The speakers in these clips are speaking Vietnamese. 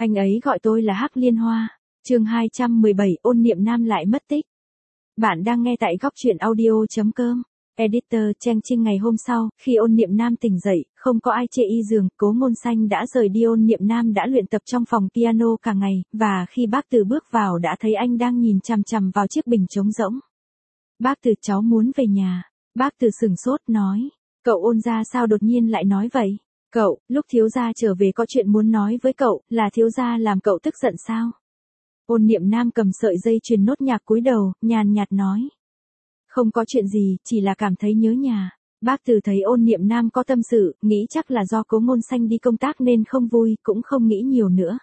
Anh ấy gọi tôi là Hắc Liên Hoa. Chương 217, Ôn Niệm Nam lại mất tích. Bạn đang nghe tại góc truyện audio.com. Editor Trang Trinh. Ngày hôm sau, khi Ôn Niệm Nam tỉnh dậy, không có ai chê y giường, Cố Ngôn Xanh đã rời đi. Ôn Niệm Nam đã luyện tập trong phòng piano cả ngày, và khi bác Từ bước vào đã thấy anh đang nhìn chằm chằm vào chiếc bình trống rỗng. Bác Từ, cháu muốn về nhà. Bác Từ sửng sốt nói. Cậu Ôn gia sao đột nhiên lại nói vậy? Cậu, lúc thiếu gia trở về có chuyện muốn nói với cậu, là thiếu gia làm cậu tức giận sao? Ôn Niệm Nam cầm sợi dây chuyền nốt nhạc cúi đầu, nhàn nhạt nói. Không có chuyện gì, chỉ là cảm thấy nhớ nhà. Bác Từ thấy Ôn Niệm Nam có tâm sự, nghĩ chắc là do Cố Ngôn Xanh đi công tác nên không vui, cũng không nghĩ nhiều nữa.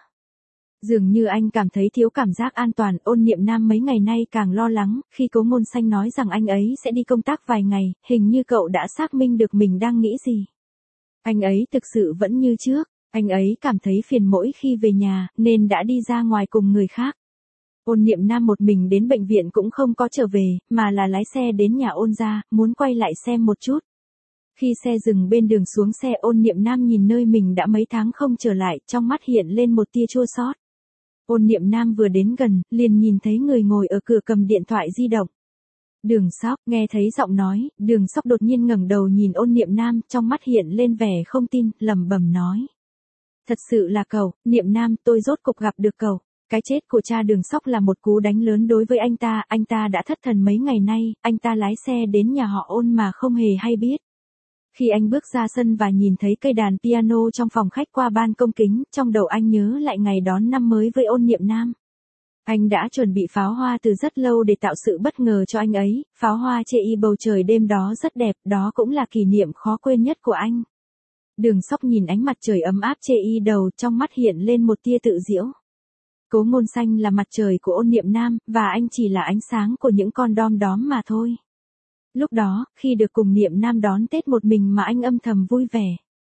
Dường như anh cảm thấy thiếu cảm giác an toàn. Ôn Niệm Nam mấy ngày nay càng lo lắng, khi Cố Ngôn Xanh nói rằng anh ấy sẽ đi công tác vài ngày, hình như cậu đã xác minh được mình đang nghĩ gì. Anh ấy thực sự vẫn như trước, anh ấy cảm thấy phiền mỗi khi về nhà, nên đã đi ra ngoài cùng người khác. Ôn Niệm Nam một mình đến bệnh viện cũng không có trở về, mà là lái xe đến nhà Ôn gia, muốn quay lại xem một chút. Khi xe dừng bên đường xuống xe, Ôn Niệm Nam nhìn nơi mình đã mấy tháng không trở lại, trong mắt hiện lên một tia chua xót. Ôn Niệm Nam vừa đến gần, liền nhìn thấy người ngồi ở cửa cầm điện thoại di động. Đường Sóc. Nghe thấy giọng nói, Đường Sóc đột nhiên ngẩng đầu nhìn Ôn Niệm Nam, trong mắt hiện lên vẻ không tin, lẩm bẩm nói. Thật sự là cậu, Niệm Nam, tôi rốt cục gặp được cậu. Cái chết của cha Đường Sóc là một cú đánh lớn đối với anh ta đã thất thần mấy ngày nay, anh ta lái xe đến nhà họ Ôn mà không hề hay biết. Khi anh bước ra sân và nhìn thấy cây đàn piano trong phòng khách qua ban công kính, trong đầu anh nhớ lại ngày đón năm mới với Ôn Niệm Nam. Anh đã chuẩn bị pháo hoa từ rất lâu để tạo sự bất ngờ cho anh ấy, pháo hoa chê y bầu trời đêm đó rất đẹp, đó cũng là kỷ niệm khó quên nhất của anh. Đường Sóc nhìn ánh mặt trời ấm áp chê y đầu, trong mắt hiện lên một tia tự giễu. Cố Ngôn Xanh là mặt trời của Ôn Niệm Nam, và anh chỉ là ánh sáng của những con đom đóm mà thôi. Lúc đó, khi được cùng Niệm Nam đón Tết một mình mà anh âm thầm vui vẻ.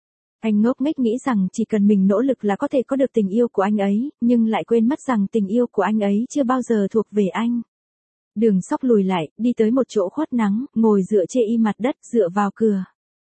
Anh ngốc nghếch nghĩ rằng chỉ cần mình nỗ lực là có thể có được tình yêu của anh ấy, nhưng lại quên mất rằng tình yêu của anh ấy chưa bao giờ thuộc về anh. Đường Sóc lùi lại, đi tới một chỗ khuất nắng, ngồi dựa chê y mặt đất, dựa vào cửa.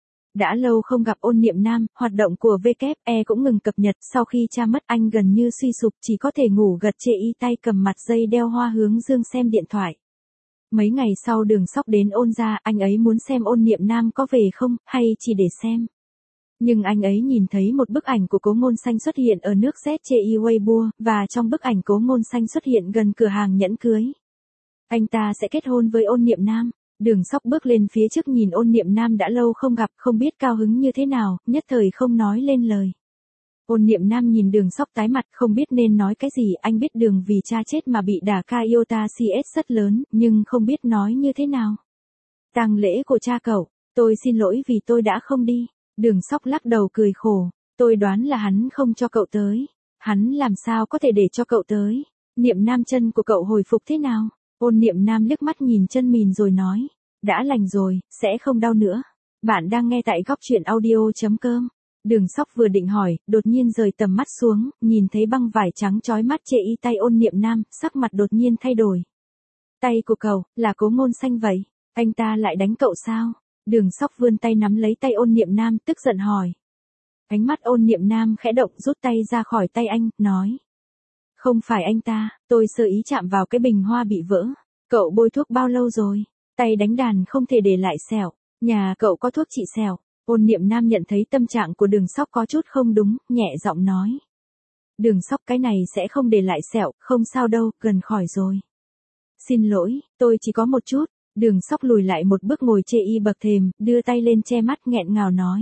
Đã lâu không gặp Ôn Niệm Nam, hoạt động của WE cũng ngừng cập nhật, sau khi cha mất anh gần như suy sụp, chỉ có thể ngủ gật chê y, tay cầm mặt dây đeo hoa hướng dương xem điện thoại. Mấy ngày sau Đường Sóc đến Ôn gia, anh ấy muốn xem Ôn Niệm Nam có về không, hay chỉ để xem. Nhưng anh ấy nhìn thấy một bức ảnh của Cố Ngôn Xanh xuất hiện ở nước ZCI Weibo, và trong bức ảnh Cố Ngôn Xanh xuất hiện gần cửa hàng nhẫn cưới. Anh ta sẽ kết hôn với Ôn Niệm Nam. Đường Sóc bước lên phía trước nhìn Ôn Niệm Nam đã lâu không gặp, không biết cao hứng như thế nào, nhất thời không nói lên lời. Ôn Niệm Nam nhìn Đường Sóc tái mặt, không biết nên nói cái gì. Anh biết Đường vì cha chết mà bị đả ca iota CS rất lớn, nhưng không biết nói như thế nào. Tang lễ của cha cậu, tôi xin lỗi vì tôi đã không đi. Đường Sóc lắc đầu cười khổ, tôi đoán là hắn không cho cậu tới. Hắn làm sao có thể để cho cậu tới? Niệm Nam, chân của cậu hồi phục thế nào? Ôn Niệm Nam liếc mắt nhìn chân mình rồi nói, đã lành rồi, sẽ không đau nữa. Bạn đang nghe tại góc truyện audio.com. Đường Sóc vừa định hỏi, đột nhiên rời tầm mắt xuống, nhìn thấy băng vải trắng chói mắt chê y tay Ôn Niệm Nam, sắc mặt đột nhiên thay đổi. Tay của cậu, là Cố Ngôn Xanh vậy? Anh ta lại đánh cậu sao? Đường Sóc vươn tay nắm lấy tay Ôn Niệm Nam, tức giận hỏi. Ánh mắt Ôn Niệm Nam khẽ động, rút tay ra khỏi tay anh, nói. Không phải anh ta, tôi sơ ý chạm vào cái bình hoa bị vỡ. Cậu bôi thuốc bao lâu rồi? Tay đánh đàn không thể để lại sẹo. Nhà cậu có thuốc trị sẹo? Ôn Niệm Nam nhận thấy tâm trạng của Đường Sóc có chút không đúng, nhẹ giọng nói. Đường Sóc, cái này sẽ không để lại sẹo, không sao đâu, gần khỏi rồi. Xin lỗi, tôi chỉ có một chút. Đường Sóc lùi lại một bước ngồi chê y bậc thềm, đưa tay lên che mắt nghẹn ngào nói.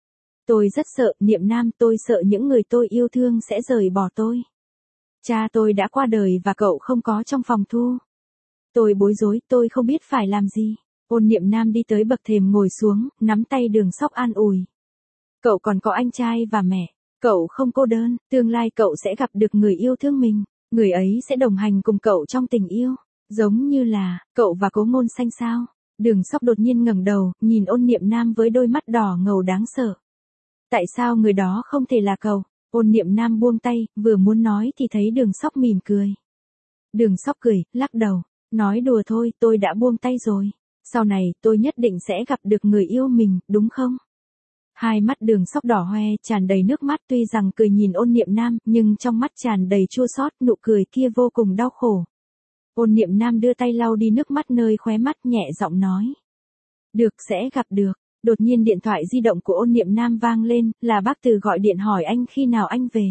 Tôi rất sợ, Niệm Nam, tôi sợ những người tôi yêu thương sẽ rời bỏ tôi. Cha tôi đã qua đời và cậu không có trong phòng thu. Tôi bối rối, tôi không biết phải làm gì. Ôn Niệm Nam đi tới bậc thềm ngồi xuống, nắm tay Đường Sóc an ủi. Cậu còn có anh trai và mẹ, cậu không cô đơn, tương lai cậu sẽ gặp được người yêu thương mình, người ấy sẽ đồng hành cùng cậu trong tình yêu, giống như là, cậu và Cố Ngôn Xanh sao? Đường Sóc đột nhiên ngẩng đầu, nhìn Ôn Niệm Nam với đôi mắt đỏ ngầu đáng sợ. Tại sao người đó không thể là cậu? Ôn Niệm Nam buông tay, vừa muốn nói thì thấy Đường Sóc mỉm cười. Đường Sóc cười, lắc đầu, nói đùa thôi, tôi đã buông tay rồi. Sau này, tôi nhất định sẽ gặp được người yêu mình, đúng không? Hai mắt Đường Sóc đỏ hoe, tràn đầy nước mắt, tuy rằng cười nhìn Ôn Niệm Nam, nhưng trong mắt tràn đầy chua xót, nụ cười kia vô cùng đau khổ. Ôn Niệm Nam đưa tay lau đi nước mắt nơi khóe mắt, nhẹ giọng nói. Được, sẽ gặp được. Đột nhiên điện thoại di động của Ôn Niệm Nam vang lên, là bác Từ gọi điện hỏi anh khi nào anh về.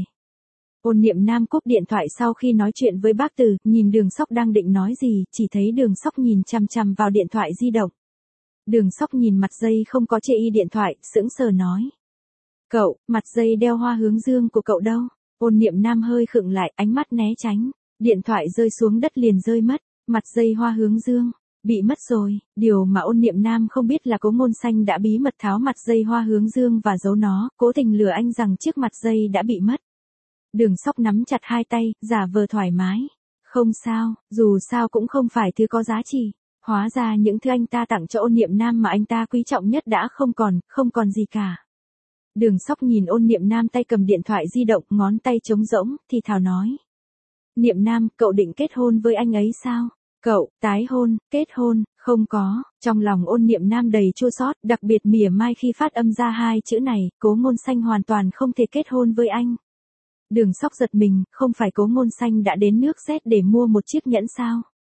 Ôn Niệm Nam cúp điện thoại sau khi nói chuyện với bác Từ, nhìn Đường Sóc đang định nói gì, chỉ thấy Đường Sóc nhìn chằm chằm vào điện thoại di động. Đường Sóc nhìn mặt dây không có chê y điện thoại, sững sờ nói. Cậu, mặt dây đeo hoa hướng dương của cậu đâu? Ôn Niệm Nam hơi khựng lại, ánh mắt né tránh. Điện thoại rơi xuống đất liền rơi mất, mặt dây hoa hướng dương. Bị mất rồi, điều mà Ôn Niệm Nam không biết là Cố Ngôn Xanh đã bí mật tháo mặt dây hoa hướng dương và giấu nó, cố tình lừa anh rằng chiếc mặt dây đã bị mất. Đường Sóc nắm chặt hai tay, giả vờ thoải mái. Không sao, dù sao cũng không phải thứ có giá trị. Hóa ra những thứ anh ta tặng cho Ôn Niệm Nam mà anh ta quý trọng nhất đã không còn gì cả. Đường Sóc nhìn Ôn Niệm Nam tay cầm điện thoại di động, ngón tay trống rỗng, thì thào nói. Niệm Nam, cậu định kết hôn với anh ấy sao? Cậu, tái hôn, kết hôn, không có. Trong lòng Ôn Niệm Nam đầy chua xót, đặc biệt mỉa mai khi phát âm ra hai chữ này, Cố Ngôn Xanh hoàn toàn không thể kết hôn với anh. Đường Sóc giật mình, không phải Cố Ngôn Xanh đã đến nước Z để mua một chiếc nhẫn sao?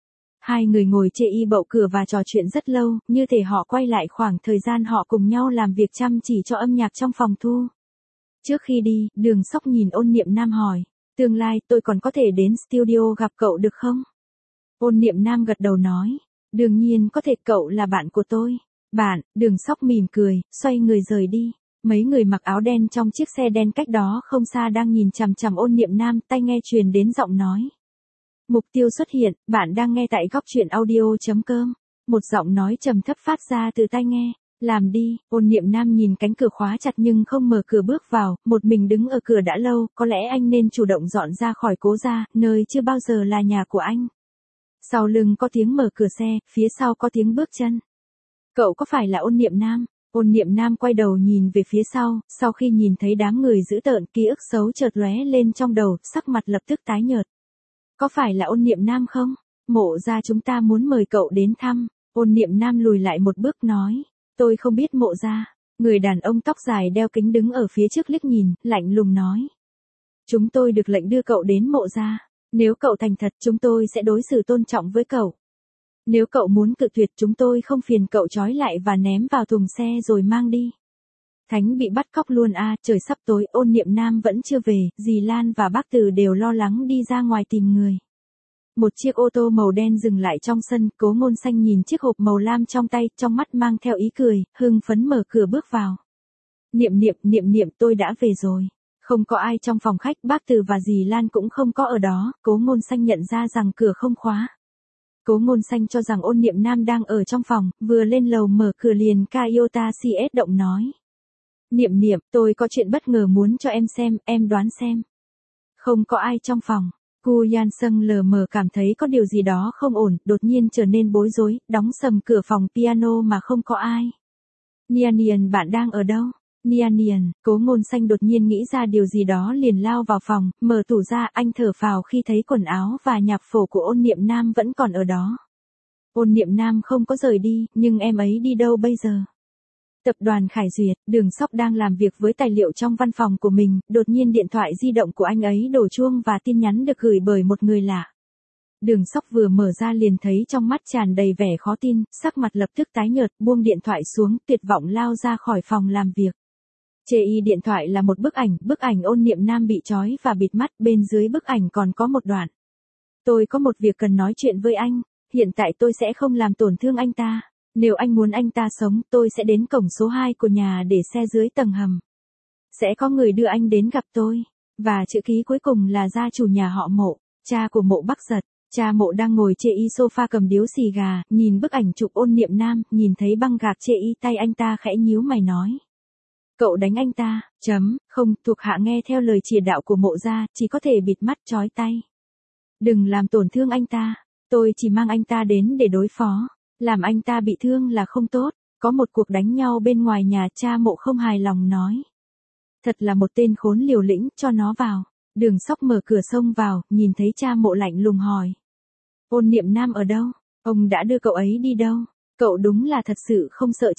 Hai người ngồi chê y bậu cửa và trò chuyện rất lâu, như thể họ quay lại khoảng thời gian họ cùng nhau làm việc chăm chỉ cho âm nhạc trong phòng thu. Trước khi đi, Đường Sóc nhìn Ôn Niệm Nam hỏi, tương lai tôi còn có thể đến studio gặp cậu được không? Ôn Niệm Nam gật đầu nói, đương nhiên có thể, cậu là bạn của tôi. Bạn, Đường Sóc mỉm cười, xoay người rời đi. Mấy người mặc áo đen trong chiếc xe đen cách đó không xa đang nhìn chằm chằm Ôn Niệm Nam, tai nghe truyền đến giọng nói. Mục tiêu xuất hiện, bạn đang nghe tại góc truyện audio.com. Một giọng nói trầm thấp phát ra từ tai nghe. Làm đi, Ôn Niệm Nam nhìn cánh cửa khóa chặt nhưng không mở cửa bước vào, một mình đứng ở cửa đã lâu, có lẽ anh nên chủ động dọn ra khỏi Cố gia, nơi chưa bao giờ là nhà của anh. Sau lưng có tiếng mở cửa xe, phía sau có tiếng bước chân. Cậu có phải là Ôn Niệm Nam? Ôn Niệm Nam quay đầu nhìn về phía sau khi nhìn thấy đám người dữ tợn, ký ức xấu chợt lóe lên trong đầu, sắc mặt lập tức tái nhợt. Có phải là Ôn Niệm Nam không? Mộ gia chúng ta muốn mời cậu đến thăm. Ôn Niệm Nam lùi lại một bước nói. Tôi không biết Mộ gia. Người đàn ông tóc dài đeo kính đứng ở phía trước liếc nhìn, lạnh lùng nói. Chúng tôi được lệnh đưa cậu đến Mộ gia. Nếu cậu thành thật, chúng tôi sẽ đối xử tôn trọng với cậu. Nếu cậu muốn cự tuyệt, chúng tôi không phiền cậu trói lại và ném vào thùng xe rồi mang đi. Thánh bị bắt cóc luôn à, trời sắp tối, Ôn Niệm Nam vẫn chưa về, dì Lan và bác Từ đều lo lắng đi ra ngoài tìm người. Một chiếc ô tô màu đen dừng lại trong sân, Cố Ngôn Xanh nhìn chiếc hộp màu lam trong tay, trong mắt mang theo ý cười, hưng phấn mở cửa bước vào. Niệm, tôi đã về rồi. Không có ai trong phòng khách, bác Từ và dì Lan cũng không có ở đó, Cố Ngôn Xanh nhận ra rằng cửa không khóa. Cố Ngôn Xanh cho rằng Ôn Niệm Nam đang ở trong phòng, vừa lên lầu mở cửa liền Kayota CS động nói. Niệm, tôi có chuyện bất ngờ muốn cho em xem, em đoán xem. Không có ai trong phòng. Cu Yan Sung lờ mờ cảm thấy có điều gì đó không ổn, đột nhiên trở nên bối rối, đóng sầm cửa phòng piano mà không có ai. Nian, bạn đang ở đâu? Nian, Cố Ngôn Xanh đột nhiên nghĩ ra điều gì đó liền lao vào phòng, mở tủ ra, anh thở phào khi thấy quần áo và nhạc phổ của Ôn Niệm Nam vẫn còn ở đó. Ôn Niệm Nam không có rời đi, nhưng em ấy đi đâu bây giờ? Tập đoàn Khải Duyệt, Đường Sóc đang làm việc với tài liệu trong văn phòng của mình, đột nhiên điện thoại di động của anh ấy đổ chuông và tin nhắn được gửi bởi một người lạ. Đường Sóc vừa mở ra liền thấy trong mắt tràn đầy vẻ khó tin, sắc mặt lập tức tái nhợt, buông điện thoại xuống, tuyệt vọng lao ra khỏi phòng làm việc. Chê y điện thoại là một bức ảnh Ôn Niệm Nam bị trói và bịt mắt, bên dưới bức ảnh còn có một đoạn. Tôi có một việc cần nói chuyện với anh, hiện tại tôi sẽ không làm tổn thương anh ta. Nếu anh muốn anh ta sống, tôi sẽ đến cổng số 2 của nhà để xe dưới tầng hầm. Sẽ có người đưa anh đến gặp tôi. Và chữ ký cuối cùng là gia chủ nhà họ Mộ, cha của Mộ Bắc Giật. Cha Mộ đang ngồi chê y sofa cầm điếu xì gà, nhìn bức ảnh chụp Ôn Niệm Nam, nhìn thấy băng gạc chê y tay anh ta khẽ nhíu mày nói. Cậu đánh anh ta, không, thuộc hạ nghe theo lời chỉ đạo của Mộ gia, chỉ có thể bịt mắt trói tay. Đừng làm tổn thương anh ta, tôi chỉ mang anh ta đến để đối phó. Làm anh ta bị thương là không tốt, có một cuộc đánh nhau bên ngoài nhà, cha Mộ không hài lòng nói. Thật là một tên khốn liều lĩnh, cho nó vào. Đường Sóc mở cửa xông vào, nhìn thấy cha Mộ lạnh lùng hỏi. Ôn Niệm Nam ở đâu? Ông đã đưa cậu ấy đi đâu? Cậu đúng là thật sự không sợ chết.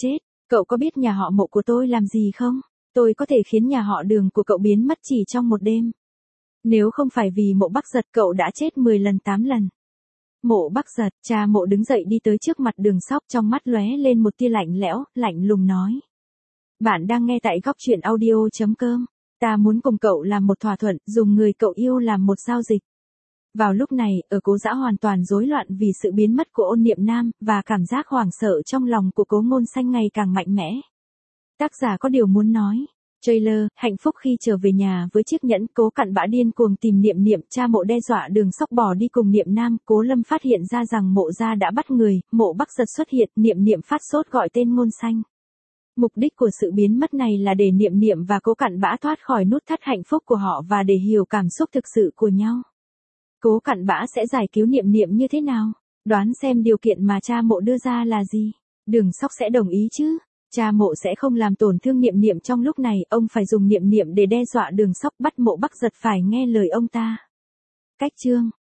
Cậu có biết nhà họ Mộ của tôi làm gì không? Tôi có thể khiến nhà họ Đường của cậu biến mất chỉ trong một đêm. Nếu không phải vì Mộ Bắc Giật cậu đã chết 10 lần 8 lần. Mộ Bắc Giật, cha Mộ đứng dậy đi tới trước mặt Đường Sóc, trong mắt lóe lên một tia lạnh lẽo, lạnh lùng nói. Bạn đang nghe tại góc truyện audio.com. Ta muốn cùng cậu làm một thỏa thuận, dùng người cậu yêu làm một giao dịch. Vào lúc này, ở Cố Dã hoàn toàn rối loạn vì sự biến mất của Ôn Niệm Nam, và cảm giác hoảng sợ trong lòng của Cố Ngôn Xanh ngày càng mạnh mẽ. Tác giả có điều muốn nói. Trailer, hạnh phúc khi trở về nhà với chiếc nhẫn. Cố Cặn Bã điên cuồng tìm Niệm Niệm, cha Mộ đe dọa Đường Sóc bỏ đi cùng Niệm Nam. Cố Lâm phát hiện ra rằng Mộ gia đã bắt người, Mộ Bắc Giật xuất hiện, Niệm Niệm phát sốt gọi tên Ngôn Xanh. Mục đích của sự biến mất này là để Niệm Niệm và Cố Cặn Bã thoát khỏi nút thắt hạnh phúc của họ và để hiểu cảm xúc thực sự của nhau. Cố Cặn Bã sẽ giải cứu Niệm Niệm như thế nào? Đoán xem điều kiện mà cha Mộ đưa ra là gì? Đường Sóc sẽ đồng ý chứ? Cha Mộ sẽ không làm tổn thương Niệm Niệm trong lúc này, ông phải dùng Niệm Niệm để đe dọa Đường Sóc, bắt Mộ Bắc Giật phải nghe lời ông ta. Cách chương